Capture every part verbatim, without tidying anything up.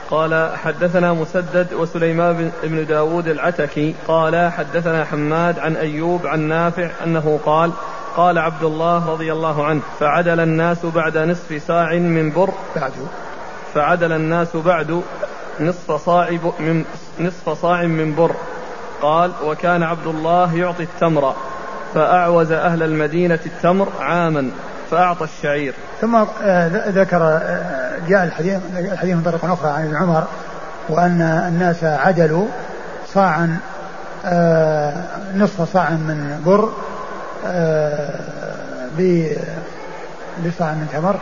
قال حدثنا مسدد وسليمان بن داود العتكي قال حدثنا حماد عن أيوب عن نافع أنه قال قال عبد الله رضي الله عنه فعدل الناس بعد نصف صاع من بر بعد فعدل الناس بعد نصف صاع من نصف صاع من بر. قال وكان عبد الله يعطي التمر فأعوز أهل المدينة التمر عاما فأعطى الشعير. ثم ذكر جاء الحديث الحديث من طريق أخرى عن ابن عمر وأن الناس عدلوا صاعا نصف صاع من بر بصاع من تمر.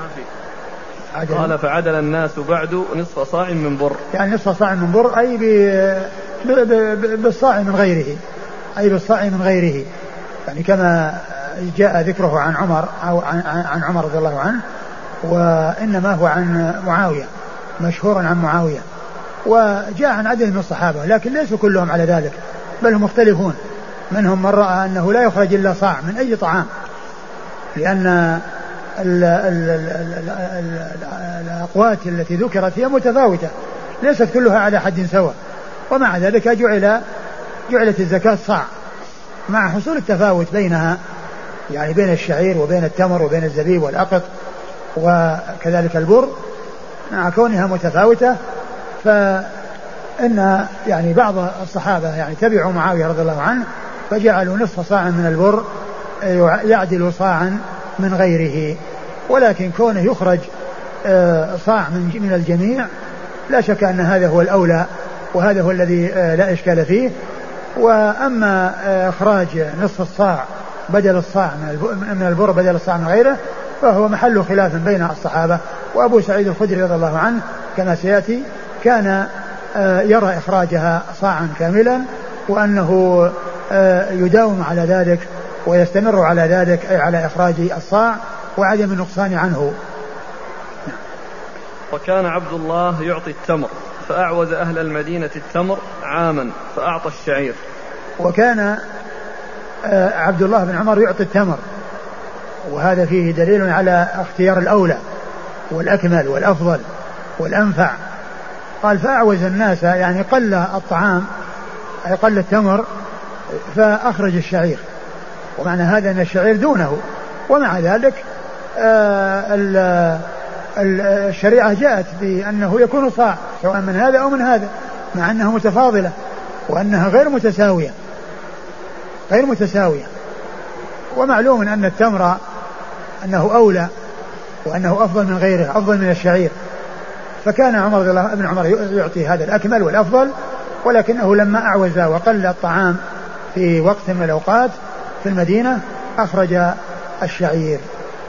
قال فعدل الناس بعد نصف صاع من بر يعني نصف صاع من بر أي بالصاع من غيره أي بالصاع من غيره يعني كما جاء ذكره عن عمر أو عن, عن عمر رضي الله عنه وإنما هو عن معاوية مشهور عن معاوية وجاء عن عدد من الصحابة لكن ليسوا كلهم على ذلك بل هم مختلفون منهم من رأى أنه لا يخرج إلا صاع من أي طعام لأن ال ال ال ال الأقوات التي ذكرت هي متفاوتة ليست كلها على حد سواء ومع ذلك جعل جعلت الزكاة صاع مع حصول التفاوت بينها يعني بين الشعير وبين التمر وبين الزبيب والأقط وكذلك البر مع كونها متفاوتة فإن يعني بعض الصحابة يعني تبعوا معاوية رضي الله عنه فجعلوا نصف صاع من البر يعدل صاعا من غيره ولكن كونه يخرج صاع من الجميع لا شك أن هذا هو الأولى وهذا هو الذي لا إشكال فيه. وأما إخراج نصف الصاع بدل الصاع من البر بدل الصاع من غيره فهو محل خلاف بين الصحابة وأبو سعيد الخدري رضي الله عنه كما سيأتي كان يرى إخراجها صاعا كاملا وأنه يداوم على ذلك ويستمر على ذلك أي على إخراج الصاع وعدم النقصان عنه. وكان عبد الله يعطي التمر فأعوز أهل المدينة التمر عاما فأعطى الشعير. وكان عبد الله بن عمر يعطي التمر وهذا فيه دليل على اختيار الأولى والأكمل والأفضل والأنفع. قال فأعوز الناس يعني قل الطعام أي قل التمر فأخرج الشعير ومعنى هذا أن الشعير دونه ومع ذلك الشريعة جاءت بأنه يكون صاع سواء من هذا أو من هذا مع أنها متفاضلة وأنها غير متساوية غير متساوية ومعلوم أن التمر أنه أولى وأنه أفضل من غيره أفضل من الشعير فكان عمر رضي الله ابن عمر يعطي هذا الأكمل والأفضل ولكنه لما أعوز وقل الطعام في وقت من الأوقات في المدينة أخرج الشعير.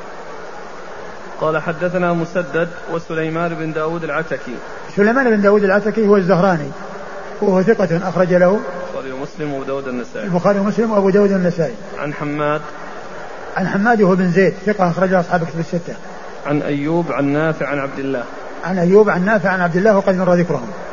قال حدثنا مسدد وسليمان بن داود العتكي. سليمان بن داود العتكي هو الزهراني وهو ثقة أخرج له البخاري ومسلم وأبو داود النسائي. البخاري ومسلم وأبو داود النسائي. عن حماد عن حماد هو بن زيد ثقة أخرج أصحاب كتب الستة. عن أيوب عن نافع عن عبد الله. عن أيوب عن نافع عن عبد الله وقد مر ذكرهم.